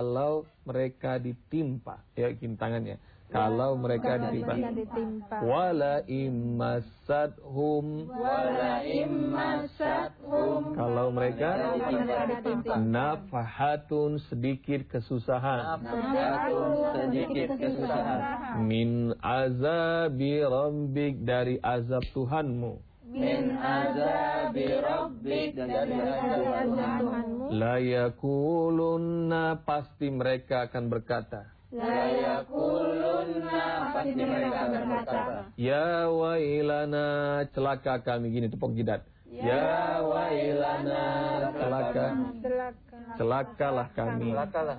kalau mereka ditimpa. Ya, tangannya. Kalau mereka ditimpa. Wala immasathum. Kalau mereka nafahatun, sedikit kesusahan. Min azabi rabbik, dari azab Tuhanmu. La yakulunna, pasti mereka akan berkata. Ya wailana, celaka kami. Gini, tepuk jidat. Ya wailana, celakalah kami.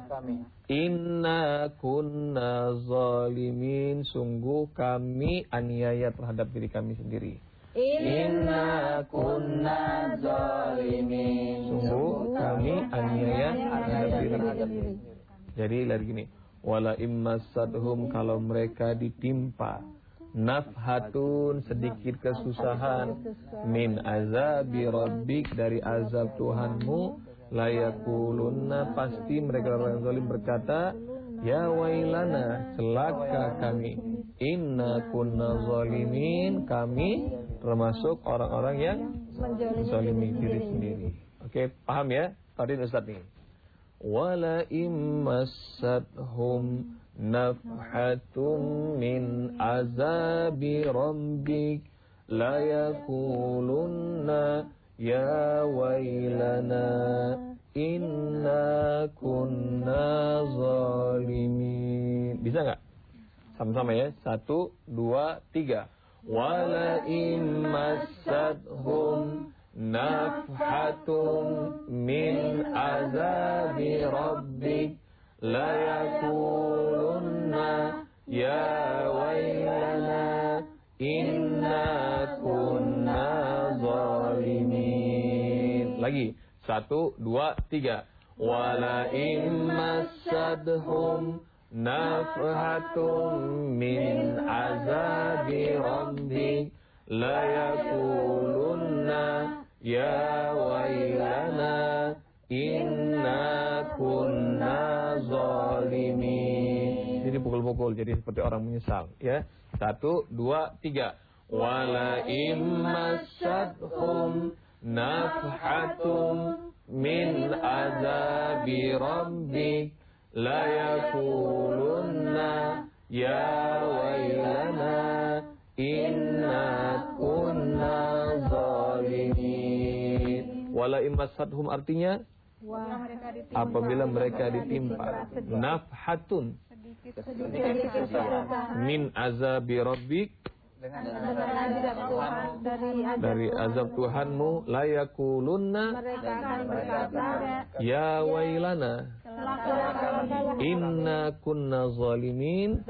Inna kunna zalimin, sungguh kami aniaya terhadap diri kami sendiri. Inna kunna zalimin, sungguh kami aniaya terhadap diri. Jadi lagi gini. Wala immasathum, kalau mereka ditimpa nafhatun, sedikit kesusahan, min azabi rabbik, dari azab Tuhanmu, la yakulunna, pasti mereka orang zalim berkata, ya wailana, celaka kami. Inna kunna zalimin, kami termasuk orang-orang yang zalimi diri sendiri. Oke, paham ya? Tadi Ustaz nih. Wala immasathum nafhatum min azabi rabbik, la yakulunna ya wailana inna kunna zalimin. Bisa nggak? Sama-sama ya. 1, 2, 3. Wala immasathum nafhatum min azabi rabbik, la yakulunna ya wailana inna kunna zalimin. Lagi. 1, 2, 3. Wala immasadhum nafhatum min azabi rabbik, la yakulunna ya wailana inna kunna zalimin. Jadi pukul-pukul, jadi seperti orang menyesal ya. 1, 2, 3. Wala immasadhum nafhatum min azabi rabbik, la yakulunna ya wailana inna kunna zalimin. Wala immasadhum artinya apabila mereka ditimpa nafhatun min azabi rabbik, dari azab Tuhanmu, la yakulunna ya wailana inna kunna zalimin,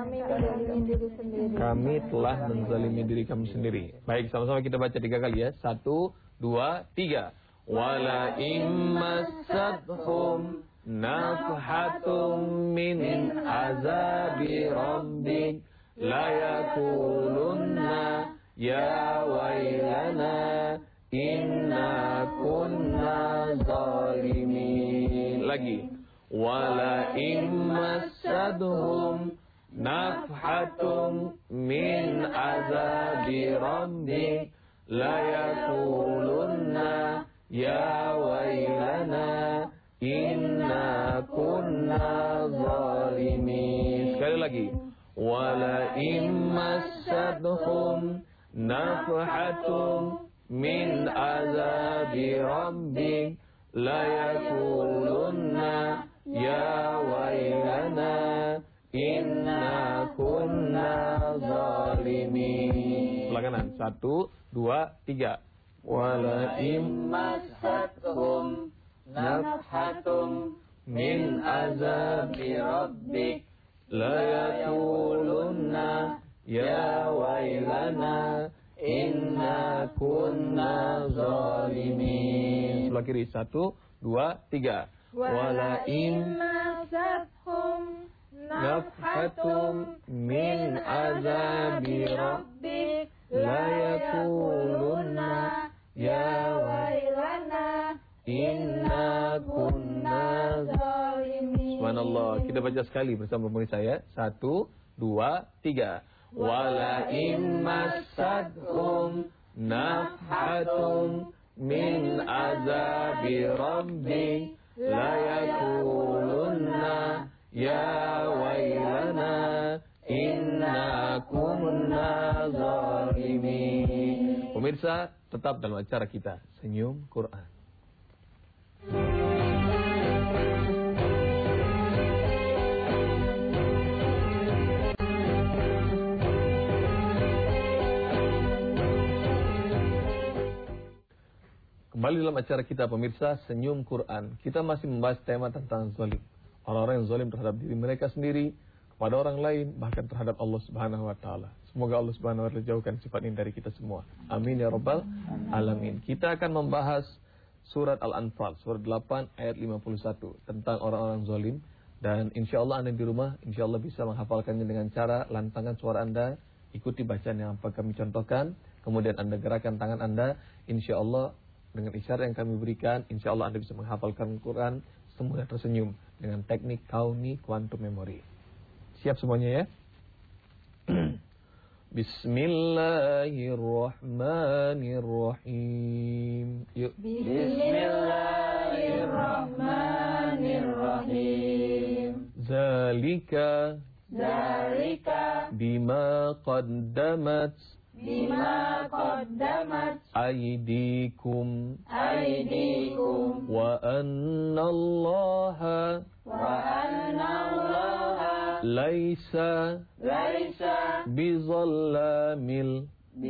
kami telah menzalimi diri kami sendiri. Baik, sama-sama kita baca 3 kali ya. 1, 2, 3. Wala immasadhum nafhatum min azabi rabbik, la yakulunna ya wailana inna kunna zalimin. Lagi. Wala immasadhum nafhatum min azabi rabbik, la yakulunna ya wailana inna kunna zalimin. Sekali lagi. Wala immasadhum nafhatum min azabi rabbik, la yakulunna ya wailana inna kunna zalimin. Ulangan. 1, 2, 3. Wala immasadhum nafhatum min azabi rabbik, la yakulunna ya wailana inna kunna zalimin. Sebelah kiri. 1, 2, 3. Wala immasadhum nafhatum min azabi rabbik, la yakulunna ya wailana inna kunna zalimin. Allah. Kita baca sekali bersama pemirsa ya. 1, 2, 3. Wala in massadhum nafhatun min azabi rabbi la yakulunna ya wailana inna kunna zalimin. Pemirsa, tetap dalam acara kita Senyum Quran. Kembali dalam acara kita pemirsa Senyum Quran. Kita masih membahas tema tentang zalim. Orang-orang yang zalim terhadap diri mereka sendiri, kepada orang lain, bahkan terhadap Allah Subhanahu wa taala. Semoga Allah Subhanahu wa taala jauhkan sifat ini dari kita semua. Amin ya rabbal alamin. Kita akan membahas surat Al-Anfal, surat 8 ayat 51 tentang orang-orang zalim, dan insyaallah Anda di rumah insyaallah bisa menghafalkannya dengan cara lantangan suara Anda, ikuti bacaan yang apa kami contohkan, kemudian Anda gerakkan tangan Anda, insyaallah dengan isyarat yang kami berikan, insya Allah Anda bisa menghafalkan Quran semudah tersenyum dengan teknik Kauni Quantum Memory. Siap semuanya ya? Bismillahirrahmanirrahim. Yuk. Bismillahirrahmanirrahim. Zalika bima qaddamat aydikum wa annallaha laisa bizalamil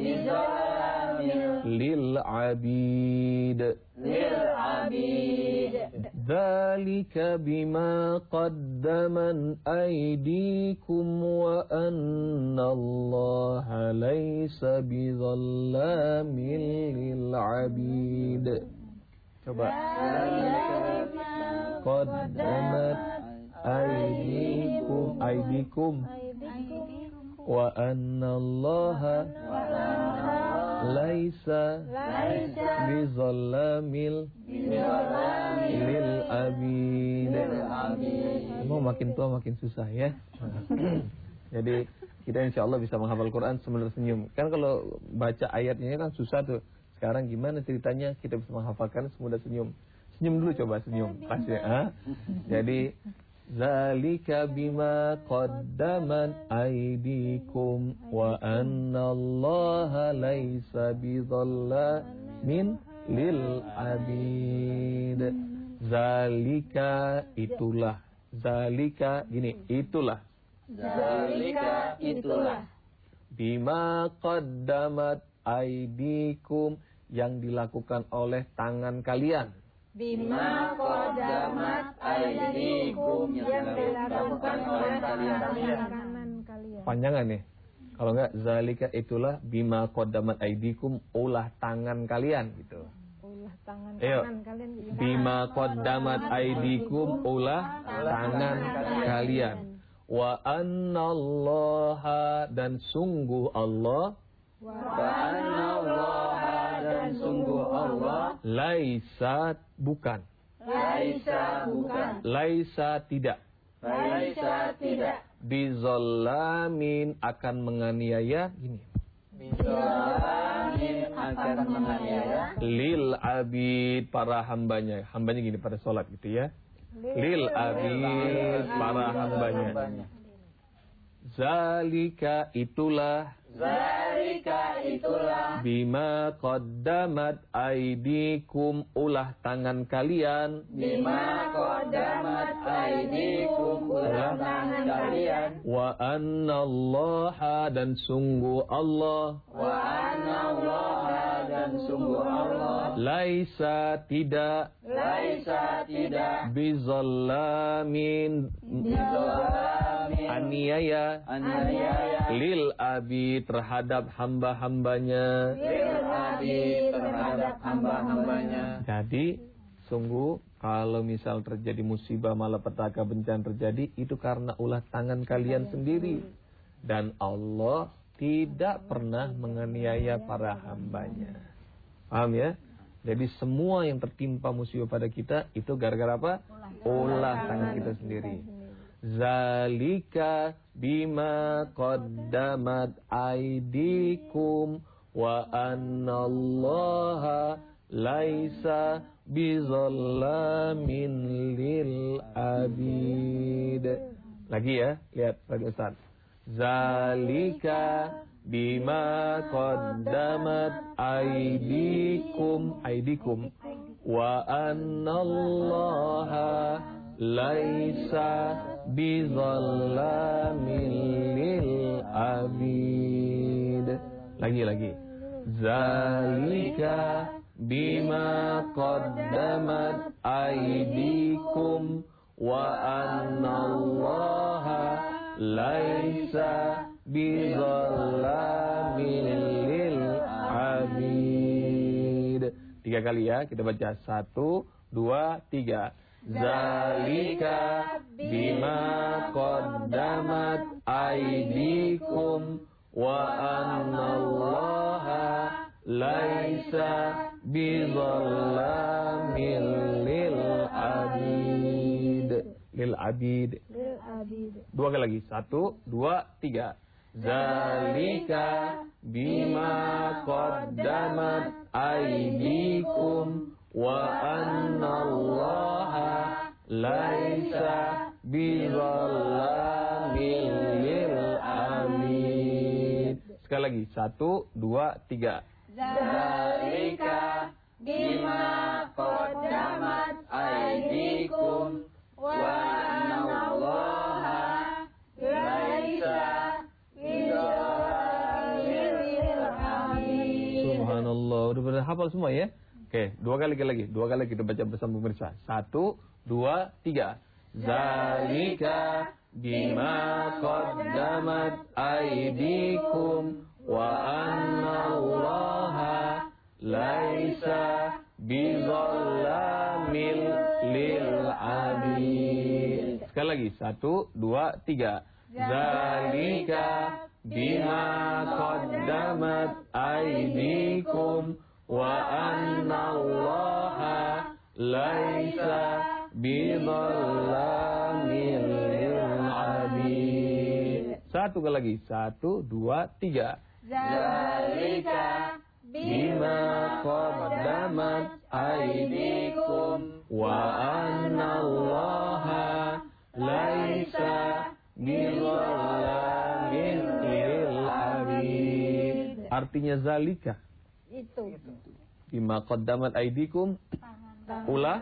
lil abid. Dzalika bima qaddaman aydikum wa annallaha laisa bizalamil lil abid. Coba. Qaddamat aydikum wa annallaha laisa bizalamil lil abid. Mau makin tua makin susah ya. Jadi kita insyaallah bisa menghafal Quran sambil tersenyum. Kan kalau baca ayatnya kan susah tuh. Sekarang gimana ceritanya kita bisa menghafalkan semudah senyum. Senyum dulu, coba senyum. Pasti ya. Jadi zalika bima qaddamat aydikum wa annallaha laisa bizallamin lil abid. Zalika itulah. Zalika gini, itulah. Zalika itulah. Bima qaddamat aydikum, yang dilakukan oleh tangan kalian. Bima qaddamat aydikum, yang dilakukan oleh tangan kalian. Panjangan nih. Kalau enggak zalika itulah bima qaddamat aydikum, ulah tangan kalian gitu. Ulah tangan kalian. Bima qaddamat aydikum, ulah tangan kalian. Wa annallaha, dan sungguh Allah. Wa annallaha, dan sungguh Allah. Laisa bukan. Laisa tidak. Bizallamin, akan menganiaya gini. Bizallamin, akan menganiaya. Lil abid, para hambanya. Hambanya gini pada sholat gitu ya. Lil abid, para hambanya. Zalika itulah. Bima qaddamat aydikum, ulah tangan kalian. Bima qaddamat aydikum, ulah tangan kalian. Wa annallaha, dan sungguh Allah. Wa annallaha, dan sungguh Allah. Laisa tidak. Bizallamin, aniaya. Lil abid, terhadap hamba-hambanya. Jadi sungguh kalau misal terjadi musibah, malapetaka, bencana terjadi, itu karena ulah tangan kalian sendiri. Dan Allah tidak pernah menganiaya para hambanya. Paham ya? Jadi semua yang tertimpa musibah pada kita itu gara-gara apa? Ulah tangan kita sendiri. Zalika bima qaddamat aydikum wa annallaha laisa bizallamin lil abid. Lagi ya, lihat Pak Ustaz. Zalika bima qaddamat aydikum wa annallaha laisa bizallamin lil abid. Lagi. Zalika bima qaddamat aydikum wa annallaha laisa bizallamin lil abid. 3 kali ya, kita baca 1, 2, 3. Zalika bima qaddamat aydikum wa annallaha laisa bizallamin lil abid. Lil abid. 2 kali lagi. 1, 2, 3. Zalika bima qaddamat aydikum wa annallaha laisa bizallamin lil abid. Sekali lagi. 1, 2, 3. Zalika bima qaddamat aydikum wa annallaha laisa bizallamin lil abid. Subhanallah. Udah pada hafal semua ya? Oke, 2 kali lagi. 2 kali kita baca bersama pemirsa. 1, 2, 3. Zalika bima qaddamat aydikum wa annallaha laisa bizallamin lil abid. Sekali lagi. 1, 2, 3. Zalika bima qaddamat aydikum wa annallaha laisa bizallamin lil abid. 1 kali lagi. 1, 2, 3. Zalika bima qaddamat aydikum wa annallaha laisa bizallamin lil abid. Artinya zalika Itu. bima qaddamat aydikum ulah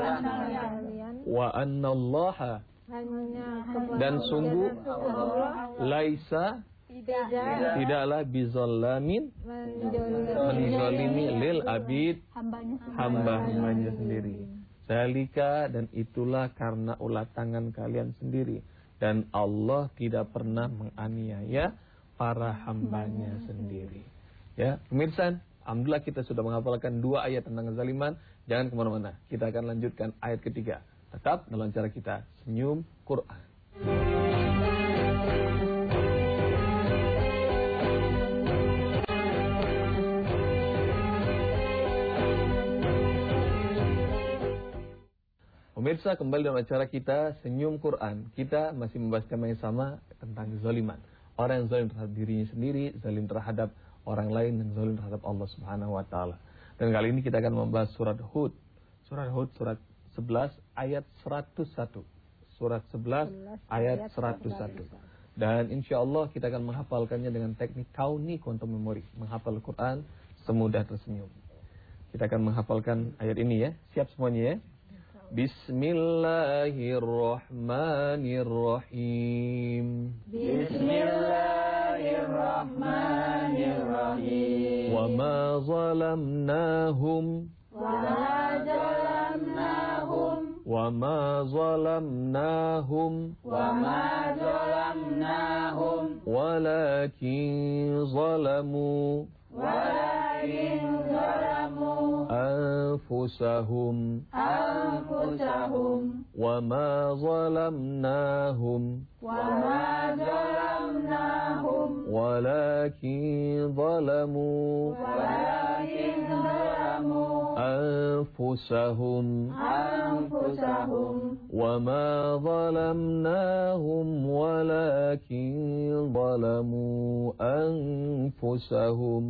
wa annallaha dan sungguh laisa tidaklah bizallamin menzalimi lil abid hamba-hambanya sendiri. Zalika dan itulah karena ulah tangan kalian sendiri, dan Allah tidak pernah menganiaya para hambanya sendiri. Ya, pemirsa, alhamdulillah kita sudah menghafalkan 2 ayat tentang kezaliman. Jangan kemana-mana, kita akan lanjutkan ayat ketiga. Tetap dalam cara kita senyum Quran. Pemirsa, kembali dalam acara kita Senyum Quran. Kita masih membahas tema yang sama tentang kezaliman. Orang yang zalim terhadap dirinya sendiri, zalim terhadap orang lain, dan zalim terhadap Allah Subhanahu wa taala. Dan kali ini kita akan membahas surat Hud. Surat Hud surat 11 ayat 101. Surat 11 ayat 101. Dan insya Allah kita akan menghafalkannya dengan teknik kauni quantum memory. Menghafal Quran semudah tersenyum. Kita akan menghafalkan ayat ini ya. Siap semuanya ya. Bismillahirrahmanirrahim. Bismillahirrahmanirrahim. Wa ma zalamnahum. Wa ma zalamnahum. Walakin zalamu. أنفسهم وما ظلمناهم ولكن ظلموا أنفسهم وما ظلمناهم ولكن ظلموا أنفسهم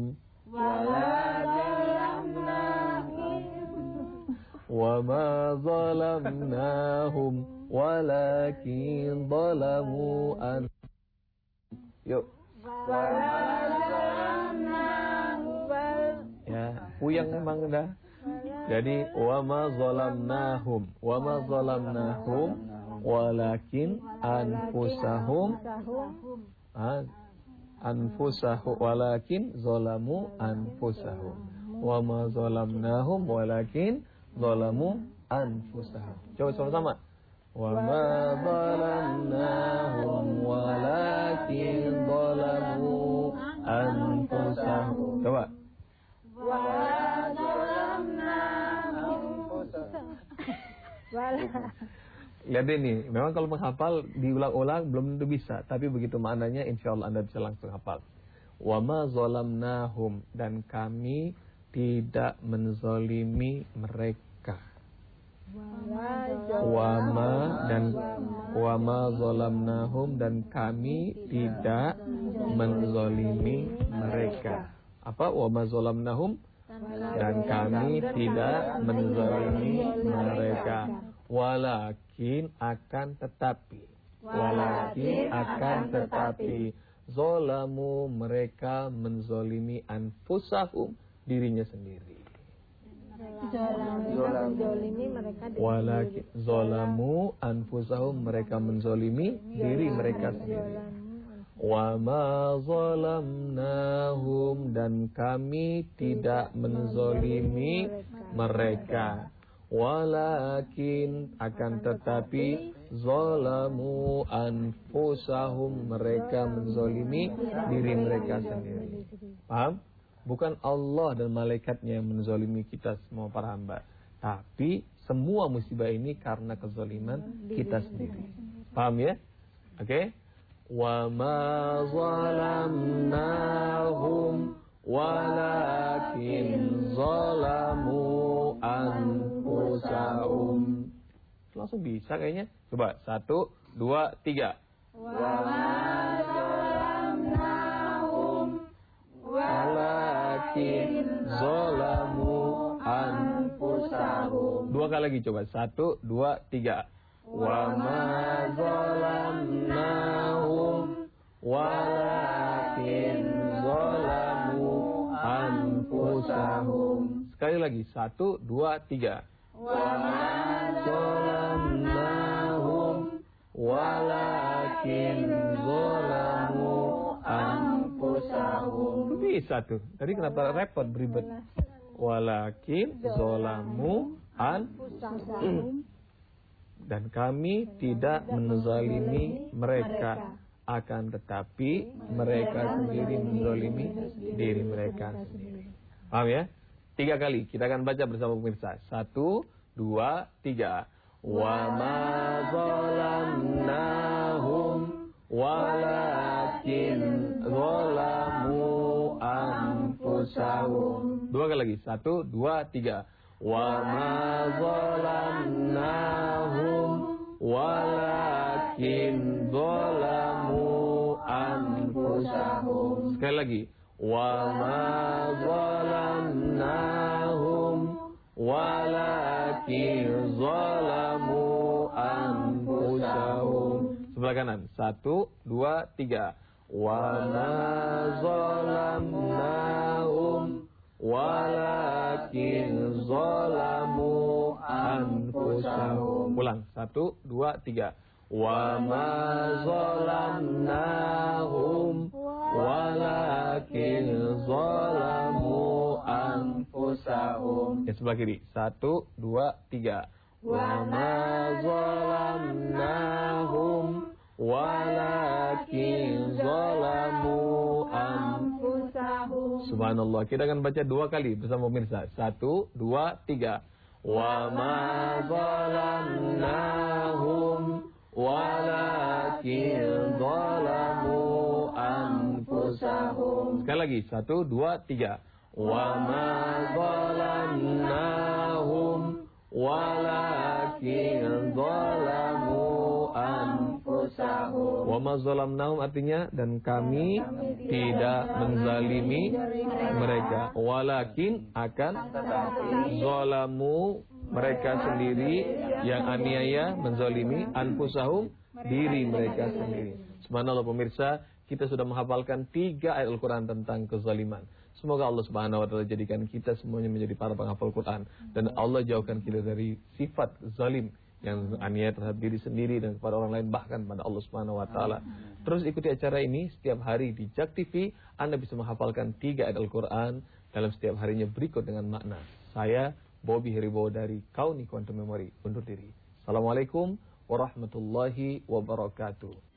وما ظلمناهم ولكن ظلموا Yuk. Ya, puyang memang dah. Jadi wama zalamnahum walakin anfusahum walakin zalamu anfusahum wama zalamnahum walakin zalamu anfusahum. Coba sama-sama. Wama zalamnahum walakin zalamu anfusahum. Coba. Lihat ini, memang kalau menghafal diulang-ulang belum tentu bisa, tapi begitu maknanya insya Allah Anda bisa langsung hafal. Wama zalamnahum, dan kami tidak menzalimi mereka. Wama zalamnahum, dan kami tidak menzalimi mereka. Apa? Wama zalamnahum, dan kami tidak menzalimi mereka. Walakin akan tetapi zolamu, mereka menzolimi anfusahum, dirinya sendiri. Walakin zolamu anfusahum, mereka menzolimi diri mereka sendiri. Wa ma zalamnahum, dan kami tidak menzolimi mereka. Walakin akan tetapi zalamu anfusahum, mereka menzolimi diri mereka sendiri. Paham? Bukan Allah dan malaikatnya yang menzolimi kita semua para hamba, tapi semua musibah ini karena kezaliman kita sendiri. Paham ya? Oke? Wa ma zalamnahum walakin zalamu anfusahum. Langsung bisa kayaknya. Coba 1, 2, 3. Wa ma zalamnahum walakin zalamu anfusahum. Dua kali lagi coba. 1, 2, 3. Wa ma zalamnahum walakin zalamu anfusahum. Sekali lagi. 1, 2, 3. Wa ma zalamnahum walakin zalamu anfusahum. Bisa tuh. Tadi kenapa repot beribet? Walakin zalamu anfusahum. Dan kami tidak menzalimi mereka, akan tetapi mereka sendiri menzalimi diri mereka sendiri. Paham ya? 3 kali. Kita akan baca bersama pemirsa. 1, 2, 3. Wa ma zalamnahum walakin zalamu anfusahum. 2 kali lagi. 1, 2, 3. Wa ma zalamnahum walakin zalamu anfusahum. Sekali lagi. Wa ma zalamnahum walakin zalamu anfusahum. Sebelah kanan. 1, 2, 3. Wa ma zalamnahum walakin zalamu anfusahum. Ulang. 1, 2, 3. Wa ma zalamnahum walakin zalamu anfusahum. Ya, sebelah kiri. 1, 2, 3. Wa ma zalamnahum walakin zalamu anfusahum. Subhanallah. Kita akan baca 2 kali bersama pemirsa. 1, 2, 3. Wa ma zalamnahum lagi. 1, 2, 3. Wa ma zalamnahum walakin zalamu anfusahum. Wa ma zalamnahum artinya dan kami tidak menzalimi mereka, walakin akan zalamu mereka sendiri yang aniaya menzalimi anfusahum diri mereka sendiri. Subhanallah pemirsa, kita sudah menghafalkan 3 ayat Al-Quran tentang kezaliman. Semoga Allah Subhanahu wa taala jadikan kita semuanya menjadi para penghafal Quran dan Allah jauhkan kita dari sifat zalim yang aniaya terhadap diri sendiri dan kepada orang lain, bahkan pada Allah Subhanahu wa taala. Terus ikuti acara ini setiap hari di JAK TV. Anda bisa menghafalkan 3 ayat Al-Quran dalam setiap harinya berikut dengan makna. Saya Bobby Heribo dari Kauni Quantum Memory undur diri. Assalamualaikum warahmatullahi wabarakatuh.